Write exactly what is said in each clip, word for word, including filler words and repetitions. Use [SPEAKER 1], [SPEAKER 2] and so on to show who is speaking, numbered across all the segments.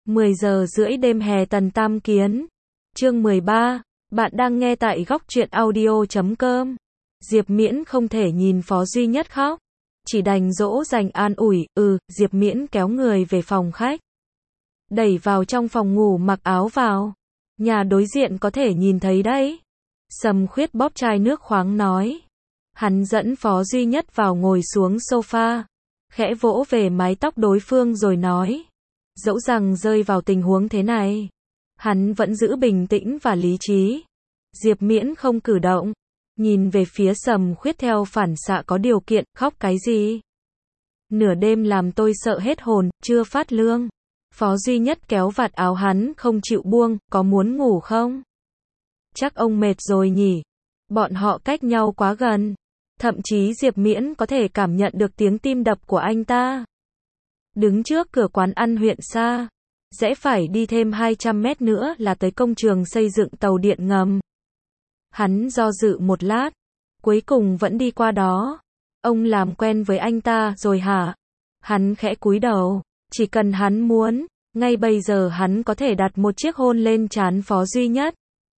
[SPEAKER 1] mười giờ rưỡi đêm hè Tần Tam Kiến. Chương mười ba. Bạn đang nghe tại góc truyện audio chấm com. Diệp Miễn không thể nhìn Phó Duy Nhất khóc, chỉ đành dỗ dành an ủi. Ừ, Diệp Miễn kéo người về phòng khách, đẩy vào trong phòng ngủ, mặc áo vào. Nhà đối diện có thể nhìn thấy đấy. Sầm Khuyết bóp chai nước khoáng nói. Hắn dẫn Phó Duy Nhất vào ngồi xuống sofa, khẽ vỗ về mái tóc đối phương rồi nói. Dẫu rằng rơi vào tình huống thế này, hắn vẫn giữ bình tĩnh và lý trí. Diệp Miễn không cử động, nhìn về phía Sầm Khuyết theo phản xạ có điều kiện. Khóc cái gì? Nửa đêm làm tôi sợ hết hồn, chưa phát lương. Phó Duy Nhất kéo vạt áo hắn không chịu buông. Có muốn ngủ không? Chắc ông mệt rồi nhỉ? Bọn họ cách nhau quá gần, thậm chí Diệp Miễn có thể cảm nhận được tiếng tim đập của anh ta. Đứng trước cửa quán ăn huyện xa, rẽ phải đi thêm hai trăm mét nữa là tới công trường xây dựng tàu điện ngầm. Hắn do dự một lát, cuối cùng vẫn đi qua đó. Ông làm quen với anh ta rồi hả? Hắn khẽ cúi đầu. Chỉ cần hắn muốn, ngay bây giờ hắn có thể đặt một chiếc hôn lên trán Phó Duy Nhất.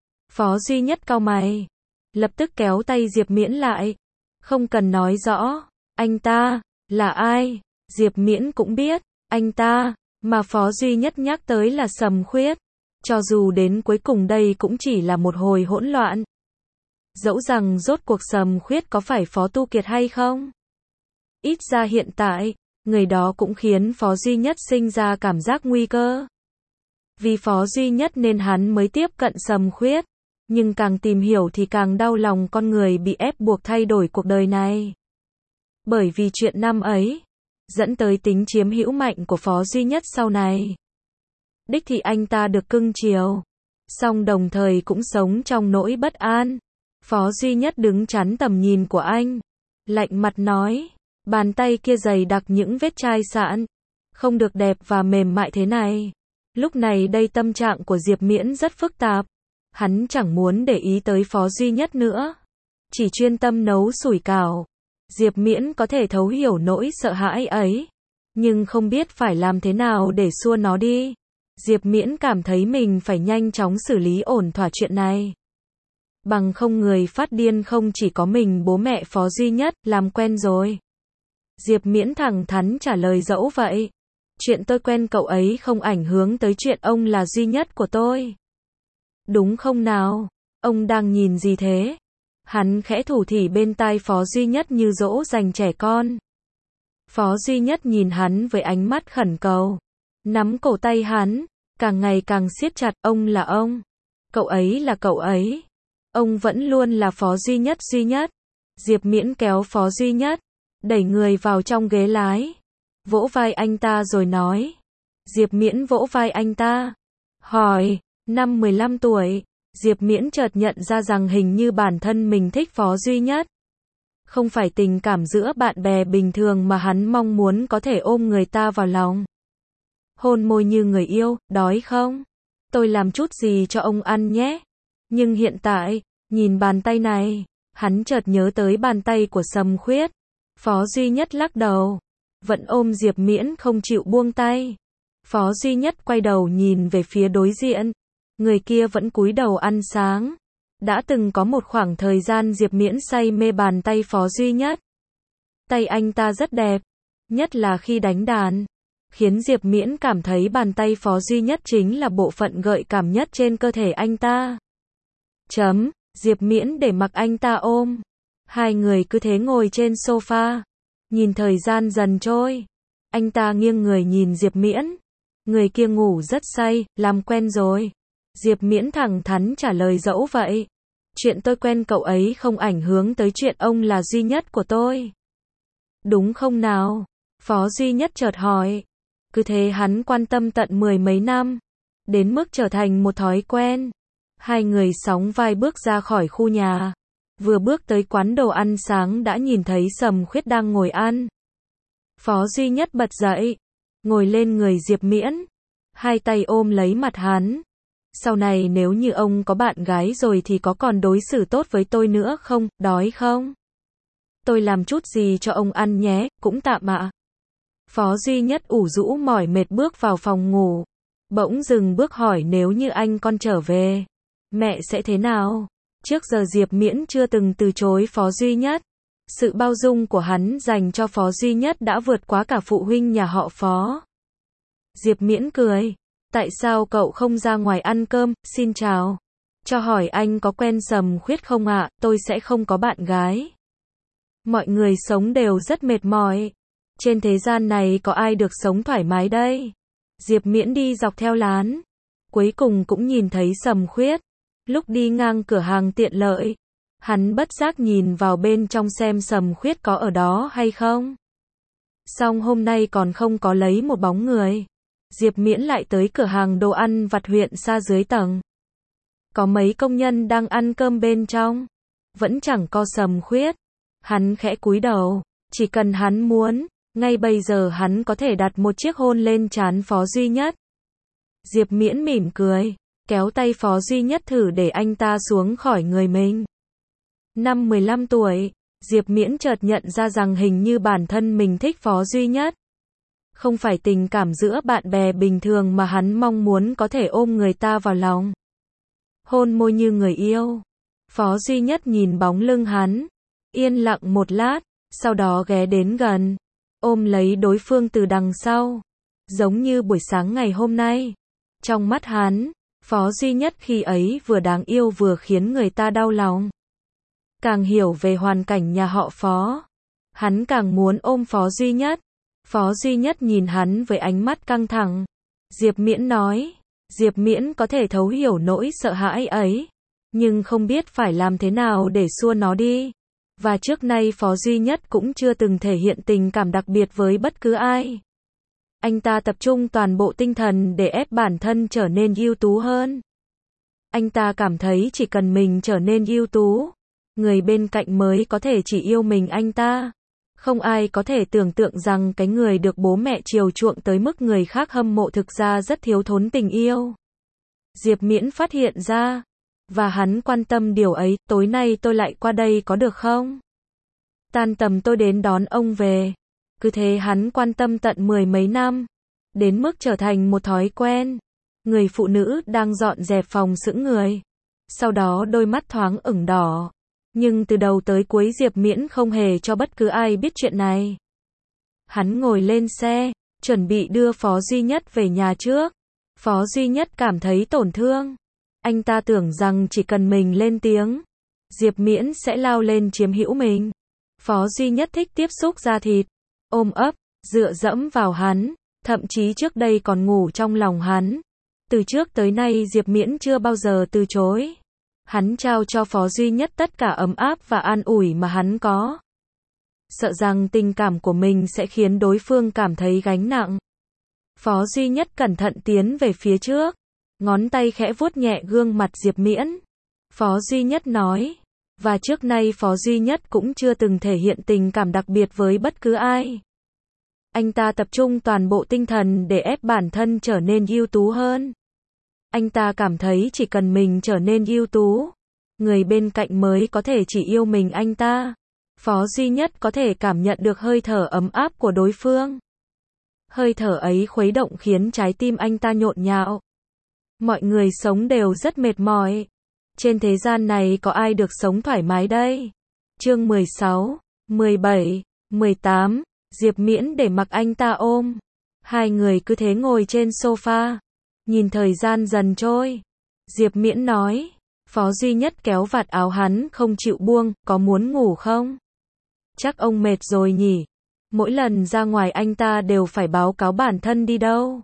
[SPEAKER 1] Phó Duy Nhất cau mày, lập tức kéo tay Diệp Miễn lại. Không cần nói rõ, anh ta là ai? Diệp Miễn cũng biết, anh ta mà Phó Duy Nhất nhắc tới là Sầm Khuyết. Cho dù đến cuối cùng đây cũng chỉ là một hồi hỗn loạn. Dẫu rằng rốt cuộc Sầm Khuyết có phải Phó Tu Kiệt hay không? Ít ra hiện tại, người đó cũng khiến Phó Duy Nhất sinh ra cảm giác nguy cơ. Vì Phó Duy Nhất nên hắn mới tiếp cận Sầm Khuyết. Nhưng càng tìm hiểu thì càng đau lòng con người bị ép buộc thay đổi cuộc đời này. Bởi vì chuyện năm ấy, dẫn tới tính chiếm hữu mạnh của Phó Duy Nhất sau này. Đích thị anh ta được cưng chiều, song đồng thời cũng sống trong nỗi bất an. Phó Duy Nhất đứng chắn tầm nhìn của anh, lạnh mặt nói, bàn tay kia dày đặc những vết chai sạn, không được đẹp và mềm mại thế này. Lúc này đây tâm trạng của Diệp Miễn rất phức tạp. Hắn chẳng muốn để ý tới Phó Duy Nhất nữa, chỉ chuyên tâm nấu sủi cảo. Diệp Miễn có thể thấu hiểu nỗi sợ hãi ấy, nhưng không biết phải làm thế nào để xua nó đi. Diệp Miễn cảm thấy mình phải nhanh chóng xử lý ổn thỏa chuyện này. Bằng không người phát điên không chỉ có mình bố mẹ Phó Duy Nhất, làm quen rồi. Diệp Miễn thẳng thắn trả lời dẫu vậy. Chuyện tôi quen cậu ấy không ảnh hưởng tới chuyện ông là duy nhất của tôi. Đúng không nào? Ông đang nhìn gì thế? Hắn khẽ thủ thỉ bên tai Phó Duy Nhất như dỗ dành trẻ con. Phó Duy Nhất nhìn hắn với ánh mắt khẩn cầu, nắm cổ tay hắn, càng ngày càng siết chặt. Ông là ông, cậu ấy là cậu ấy. Ông vẫn luôn là Phó Duy Nhất duy nhất. Diệp Miễn kéo Phó Duy Nhất, đẩy người vào trong ghế lái, vỗ vai anh ta rồi nói. Diệp Miễn vỗ vai anh ta, hỏi. Năm mười lăm tuổi, Diệp Miễn chợt nhận ra rằng hình như bản thân mình thích Phó Duy Nhất. Không phải tình cảm giữa bạn bè bình thường mà hắn mong muốn có thể ôm người ta vào lòng. Hôn môi như người yêu. Đói không? Tôi làm chút gì cho ông ăn nhé. Nhưng hiện tại, nhìn bàn tay này, hắn chợt nhớ tới bàn tay của Sầm Khuyết. Phó Duy Nhất lắc đầu, vẫn ôm Diệp Miễn không chịu buông tay. Phó Duy Nhất quay đầu nhìn về phía đối diện. Người kia vẫn cúi đầu ăn sáng. Đã từng có một khoảng thời gian Diệp Miễn say mê bàn tay Phó Duy Nhất. Tay anh ta rất đẹp, nhất là khi đánh đàn, khiến Diệp Miễn cảm thấy bàn tay Phó Duy Nhất chính là bộ phận gợi cảm nhất trên cơ thể anh ta. Chấm, Diệp Miễn để mặc anh ta ôm. Hai người cứ thế ngồi trên sofa, nhìn thời gian dần trôi. Anh ta nghiêng người nhìn Diệp Miễn. Người kia ngủ rất say, làm quen rồi. Diệp Miễn thẳng thắn trả lời dẫu vậy. Chuyện tôi quen cậu ấy không ảnh hưởng tới chuyện ông là duy nhất của tôi. Đúng không nào? Phó Duy Nhất chợt hỏi. Cứ thế hắn quan tâm tận mười mấy năm, đến mức trở thành một thói quen. Hai người sóng vai bước ra khỏi khu nhà. Vừa bước tới quán đồ ăn sáng đã nhìn thấy Sầm Khuyết đang ngồi ăn. Phó Duy Nhất bật dậy, ngồi lên người Diệp Miễn, hai tay ôm lấy mặt hắn. Sau này nếu như ông có bạn gái rồi thì có còn đối xử tốt với tôi nữa không? Đói không? Tôi làm chút gì cho ông ăn nhé, cũng tạm ạ. Phó Duy Nhất ủ rũ mỏi mệt bước vào phòng ngủ. Bỗng dừng bước hỏi nếu như anh con trở về, mẹ sẽ thế nào? Trước giờ Diệp Miễn chưa từng từ chối Phó Duy Nhất. Sự bao dung của hắn dành cho Phó Duy Nhất đã vượt quá cả phụ huynh nhà họ Phó. Diệp Miễn cười. Tại sao cậu không ra ngoài ăn cơm, xin chào. Cho hỏi anh có quen Sầm Khuyết không ạ, tôi sẽ không có bạn gái. Mọi người sống đều rất mệt mỏi. Trên thế gian này có ai được sống thoải mái đây? Diệp Miễn đi dọc theo lán. Cuối cùng cũng nhìn thấy Sầm Khuyết. Lúc đi ngang cửa hàng tiện lợi, hắn bất giác nhìn vào bên trong xem Sầm Khuyết có ở đó hay không. Xong hôm nay còn không có lấy một bóng người. Diệp Miễn lại tới cửa hàng đồ ăn vặt huyện xa dưới tầng. Có mấy công nhân đang ăn cơm bên trong. Vẫn chẳng có Sầm Khuyết. Hắn khẽ cúi đầu. Chỉ cần hắn muốn, ngay bây giờ hắn có thể đặt một chiếc hôn lên trán Phó Duy Nhất. Diệp Miễn mỉm cười, kéo tay Phó Duy Nhất thử để anh ta xuống khỏi người mình. Năm mười lăm tuổi, Diệp Miễn chợt nhận ra rằng hình như bản thân mình thích Phó Duy Nhất. Không phải tình cảm giữa bạn bè bình thường mà hắn mong muốn có thể ôm người ta vào lòng. Hôn môi như người yêu. Phó Duy Nhất nhìn bóng lưng hắn, yên lặng một lát, sau đó ghé đến gần, ôm lấy đối phương từ đằng sau. Giống như buổi sáng ngày hôm nay. Trong mắt hắn, Phó Duy Nhất khi ấy vừa đáng yêu vừa khiến người ta đau lòng. Càng hiểu về hoàn cảnh nhà họ Phó, hắn càng muốn ôm Phó Duy Nhất. Phó Duy Nhất nhìn hắn với ánh mắt căng thẳng. Diệp Miễn nói, Diệp Miễn có thể thấu hiểu nỗi sợ hãi ấy, nhưng không biết phải làm thế nào để xua nó đi. Và trước nay Phó Duy Nhất cũng chưa từng thể hiện tình cảm đặc biệt với bất cứ ai. Anh ta tập trung toàn bộ tinh thần để ép bản thân trở nên ưu tú hơn. Anh ta cảm thấy chỉ cần mình trở nên ưu tú, người bên cạnh mới có thể chỉ yêu mình anh ta. Không ai có thể tưởng tượng rằng cái người được bố mẹ chiều chuộng tới mức người khác hâm mộ thực ra rất thiếu thốn tình yêu. Diệp Miễn phát hiện ra, và hắn quan tâm điều ấy. Tối nay tôi lại qua đây có được không? Tan tầm tôi đến đón ông về. Cứ thế hắn quan tâm tận mười mấy năm, đến mức trở thành một thói quen. Người phụ nữ đang dọn dẹp phòng sững người. Sau đó đôi mắt thoáng ửng đỏ. Nhưng từ đầu tới cuối Diệp Miễn không hề cho bất cứ ai biết chuyện này. Hắn ngồi lên xe, chuẩn bị đưa Phó Duy Nhất về nhà trước. Phó Duy Nhất cảm thấy tổn thương. Anh ta tưởng rằng chỉ cần mình lên tiếng, Diệp Miễn sẽ lao lên chiếm hữu mình. Phó Duy Nhất thích tiếp xúc da thịt, ôm ấp, dựa dẫm vào hắn, thậm chí trước đây còn ngủ trong lòng hắn. Từ trước tới nay Diệp Miễn chưa bao giờ từ chối. Hắn trao cho Phó Duy Nhất tất cả ấm áp và an ủi mà hắn có. Sợ rằng tình cảm của mình sẽ khiến đối phương cảm thấy gánh nặng. Phó Duy Nhất cẩn thận tiến về phía trước, ngón tay khẽ vuốt nhẹ gương mặt Diệp Miễn. Phó Duy Nhất nói, và trước nay Phó Duy Nhất cũng chưa từng thể hiện tình cảm đặc biệt với bất cứ ai. Anh ta tập trung toàn bộ tinh thần để ép bản thân trở nên ưu tú hơn. Anh ta cảm thấy chỉ cần mình trở nên ưu tú, người bên cạnh mới có thể chỉ yêu mình anh ta. Phó Duy Nhất có thể cảm nhận được hơi thở ấm áp của đối phương. Hơi thở ấy khuấy động khiến trái tim anh ta nhộn nhạo. Mọi người sống đều rất mệt mỏi. Trên thế gian này có ai được sống thoải mái đây? Chương mười sáu, mười bảy, mười tám, Diệp Miễn để mặc anh ta ôm. Hai người cứ thế ngồi trên sofa, nhìn thời gian dần trôi. Diệp Miễn nói, Phó Duy Nhất kéo vạt áo hắn không chịu buông, có muốn ngủ không? Chắc ông mệt rồi nhỉ? Mỗi lần ra ngoài anh ta đều phải báo cáo bản thân đi đâu.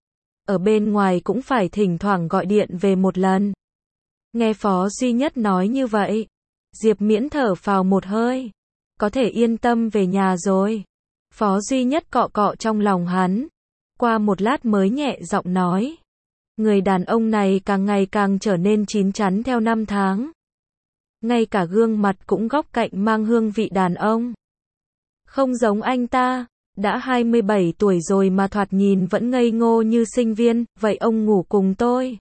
[SPEAKER 1] Ở bên ngoài cũng phải thỉnh thoảng gọi điện về một lần. Nghe Phó Duy Nhất nói như vậy, Diệp Miễn thở phào một hơi. Có thể yên tâm về nhà rồi. Phó Duy Nhất cọ cọ trong lòng hắn. Qua một lát mới nhẹ giọng nói. Người đàn ông này càng ngày càng trở nên chín chắn theo năm tháng. Ngay cả gương mặt cũng góc cạnh mang hương vị đàn ông. Không giống anh ta, đã hai mươi bảy tuổi rồi mà thoạt nhìn vẫn ngây ngô như sinh viên. Vậy ông ngủ cùng tôi.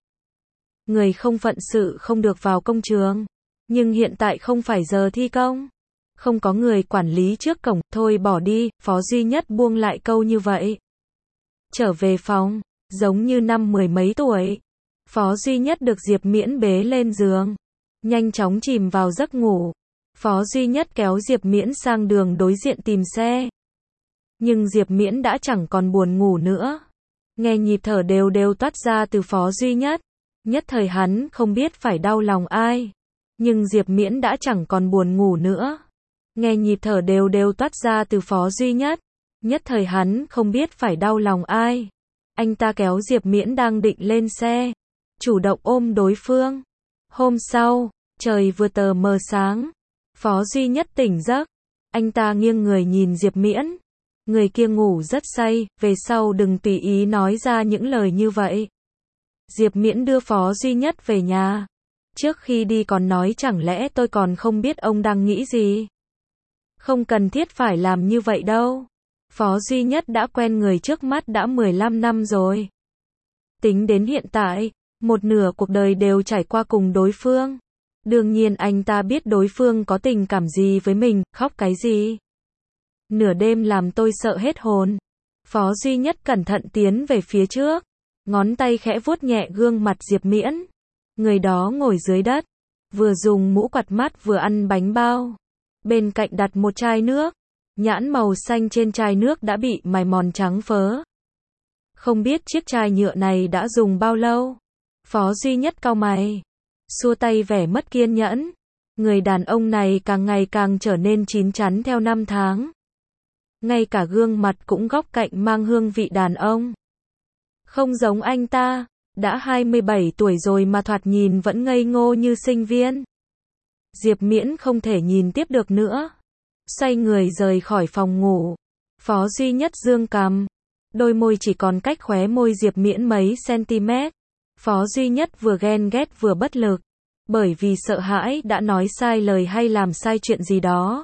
[SPEAKER 1] Người không phận sự không được vào công trường. Nhưng hiện tại không phải giờ thi công. Không có người quản lý trước cổng. Thôi bỏ đi, Phó Duy Nhất buông lại câu như vậy. Trở về phòng, giống như năm mười mấy tuổi. Phó Duy Nhất được Diệp Miễn bế lên giường, nhanh chóng chìm vào giấc ngủ. Phó Duy Nhất kéo Diệp Miễn sang đường đối diện tìm xe. Nhưng Diệp Miễn đã chẳng còn buồn ngủ nữa. Nghe nhịp thở đều đều toát ra từ Phó Duy Nhất. Nhất thời hắn không biết phải đau lòng ai. Nhưng Diệp Miễn đã chẳng còn buồn ngủ nữa. Nghe nhịp thở đều đều toát ra từ Phó Duy Nhất. Nhất thời hắn không biết phải đau lòng ai. Anh ta kéo Diệp Miễn đang định lên xe, chủ động ôm đối phương. Hôm sau, trời vừa tờ mờ sáng, Phó Duy Nhất tỉnh giấc. Anh ta nghiêng người nhìn Diệp Miễn. Người kia ngủ rất say, về sau đừng tùy ý nói ra những lời như vậy. Diệp Miễn đưa Phó Duy Nhất về nhà. Trước khi đi còn nói chẳng lẽ tôi còn không biết ông đang nghĩ gì. Không cần thiết phải làm như vậy đâu. Phó Duy Nhất đã quen người trước mắt đã mười lăm năm rồi. Tính đến hiện tại, một nửa cuộc đời đều trải qua cùng đối phương. Đương nhiên anh ta biết đối phương có tình cảm gì với mình, khóc cái gì. Nửa đêm làm tôi sợ hết hồn. Phó Duy Nhất cẩn thận tiến về phía trước, ngón tay khẽ vuốt nhẹ gương mặt Diệp Miễn. Người đó ngồi dưới đất, vừa dùng mũ quạt mắt vừa ăn bánh bao. Bên cạnh đặt một chai nước, nhãn màu xanh trên chai nước đã bị mài mòn trắng phớ. Không biết chiếc chai nhựa này đã dùng bao lâu. Phó Duy Nhất cau mày, xua tay vẻ mất kiên nhẫn. Người đàn ông này càng ngày càng trở nên chín chắn theo năm tháng. Ngay cả gương mặt cũng góc cạnh mang hương vị đàn ông. Không giống anh ta, đã hai mươi bảy tuổi rồi mà thoạt nhìn vẫn ngây ngô như sinh viên. Diệp Miễn không thể nhìn tiếp được nữa, xoay người rời khỏi phòng ngủ. Phó Duy Nhất dương cằm, đôi môi chỉ còn cách khóe môi Diệp Miễn mấy cm. Phó Duy Nhất vừa ghen ghét vừa bất lực, bởi vì sợ hãi đã nói sai lời hay làm sai chuyện gì đó.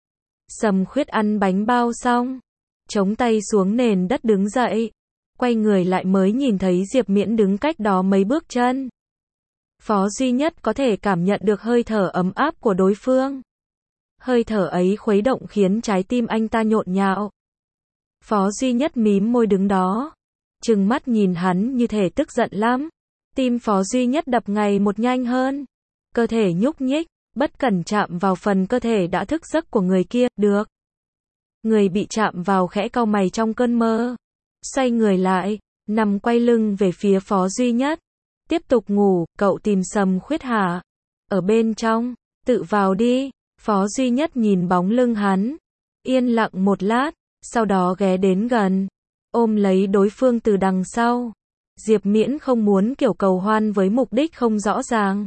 [SPEAKER 1] Sầm Khuyết ăn bánh bao xong, chống tay xuống nền đất đứng dậy, quay người lại mới nhìn thấy Diệp Miễn đứng cách đó mấy bước chân. Phó Duy Nhất có thể cảm nhận được hơi thở ấm áp của đối phương. Hơi thở ấy khuấy động khiến trái tim anh ta nhộn nhạo. Phó Duy Nhất mím môi đứng đó, trừng mắt nhìn hắn như thể tức giận lắm. Tim Phó Duy Nhất đập ngày một nhanh hơn, cơ thể nhúc nhích, bất cẩn chạm vào phần cơ thể đã thức giấc của người kia, được. Người bị chạm vào khẽ cau mày trong cơn mơ, xoay người lại, nằm quay lưng về phía Phó Duy Nhất. Tiếp tục ngủ, cậu tìm Sầm Khuyết hả? Ở bên trong, tự vào đi. Phó Duy Nhất nhìn bóng lưng hắn, yên lặng một lát, sau đó ghé đến gần, ôm lấy đối phương từ đằng sau. Diệp Miễn không muốn kiểu cầu hoan với mục đích không rõ ràng.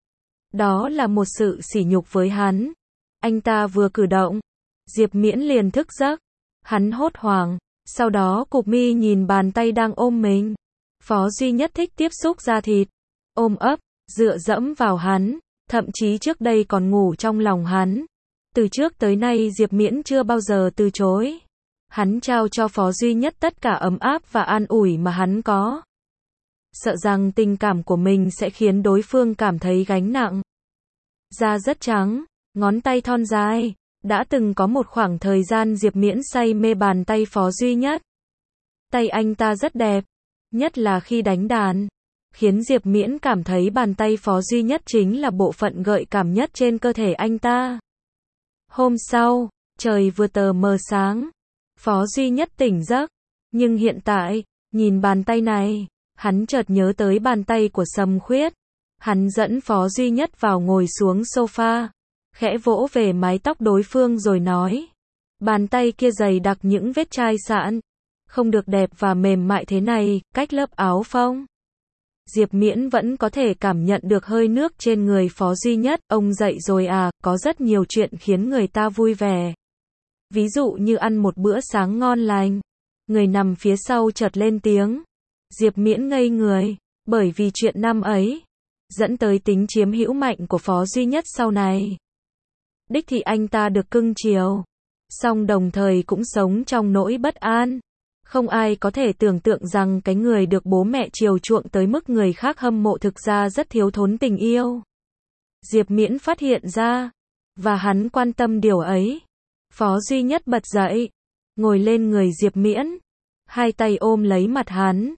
[SPEAKER 1] Đó là một sự sỉ nhục với hắn. Anh ta vừa cử động, Diệp Miễn liền thức giấc. Hắn hốt hoảng, sau đó cụp mi nhìn bàn tay đang ôm mình. Phó Duy Nhất thích tiếp xúc da thịt, ôm ấp, dựa dẫm vào hắn, thậm chí trước đây còn ngủ trong lòng hắn. Từ trước tới nay Diệp Miễn chưa bao giờ từ chối. Hắn trao cho Phó Duy Nhất tất cả ấm áp và an ủi mà hắn có. Sợ rằng tình cảm của mình sẽ khiến đối phương cảm thấy gánh nặng. Da rất trắng, ngón tay thon dài. Đã từng có một khoảng thời gian Diệp Miễn say mê bàn tay Phó Duy Nhất. Tay anh ta rất đẹp, nhất là khi đánh đàn, khiến Diệp Miễn cảm thấy bàn tay Phó Duy Nhất chính là bộ phận gợi cảm nhất trên cơ thể anh ta. Hôm sau, trời vừa tờ mờ sáng, Phó Duy Nhất tỉnh giấc, nhưng hiện tại, nhìn bàn tay này, hắn chợt nhớ tới bàn tay của Sầm Khuyết. Hắn dẫn Phó Duy Nhất vào ngồi xuống sofa, khẽ vỗ về mái tóc đối phương rồi nói. Bàn tay kia dày đặc những vết chai sạn, không được đẹp và mềm mại thế này, cách lớp áo phông. Diệp Miễn vẫn có thể cảm nhận được hơi nước trên người Phó Duy Nhất. Ông dậy rồi à, có rất nhiều chuyện khiến người ta vui vẻ. Ví dụ như ăn một bữa sáng ngon lành. Người nằm phía sau chợt lên tiếng. Diệp Miễn ngây người, bởi vì chuyện năm ấy, dẫn tới tính chiếm hữu mạnh của Phó Duy Nhất sau này. Đích thì anh ta được cưng chiều, song đồng thời cũng sống trong nỗi bất an. Không ai có thể tưởng tượng rằng cái người được bố mẹ chiều chuộng tới mức người khác hâm mộ thực ra rất thiếu thốn tình yêu. Diệp Miễn phát hiện ra, và hắn quan tâm điều ấy. Phó Duy Nhất bật dậy, ngồi lên người Diệp Miễn, hai tay ôm lấy mặt hắn,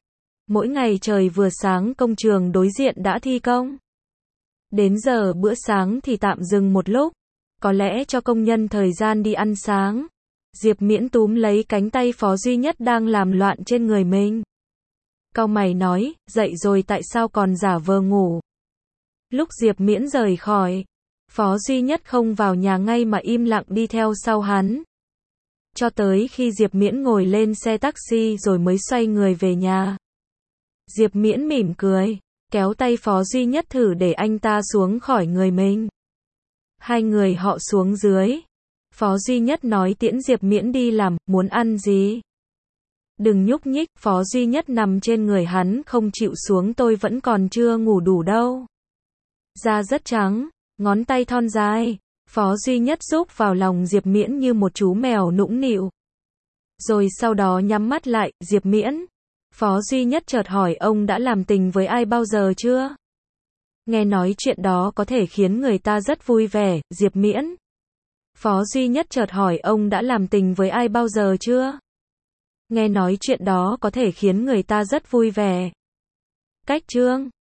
[SPEAKER 1] Mỗi ngày trời vừa sáng công trường đối diện đã thi công. Đến giờ bữa sáng thì tạm dừng một lúc, có lẽ cho công nhân thời gian đi ăn sáng. Diệp Miễn túm lấy cánh tay Phó Duy Nhất đang làm loạn trên người mình. Cau mày nói, dậy rồi tại sao còn giả vờ ngủ? Lúc Diệp Miễn rời khỏi, Phó Duy Nhất không vào nhà ngay mà im lặng đi theo sau hắn. Cho tới khi Diệp Miễn ngồi lên xe taxi rồi mới xoay người về nhà. Diệp Miễn mỉm cười, kéo tay Phó Duy Nhất thử để anh ta xuống khỏi người mình. Hai người họ xuống dưới. Phó Duy Nhất nói tiễn Diệp Miễn đi làm, muốn ăn gì? Đừng nhúc nhích, Phó Duy Nhất nằm trên người hắn không chịu xuống, tôi vẫn còn chưa ngủ đủ đâu. Da rất trắng, ngón tay thon dài. Phó Duy Nhất rúc vào lòng Diệp Miễn như một chú mèo nũng nịu. Rồi sau đó nhắm mắt lại, Diệp Miễn. Phó Duy Nhất chợt hỏi ông đã làm tình với ai bao giờ chưa? Nghe nói chuyện đó có thể khiến người ta rất vui vẻ, Diệp Miễn. Phó Duy Nhất chợt hỏi ông đã làm tình với ai bao giờ chưa? Nghe nói chuyện đó có thể khiến người ta rất vui vẻ. Cách chương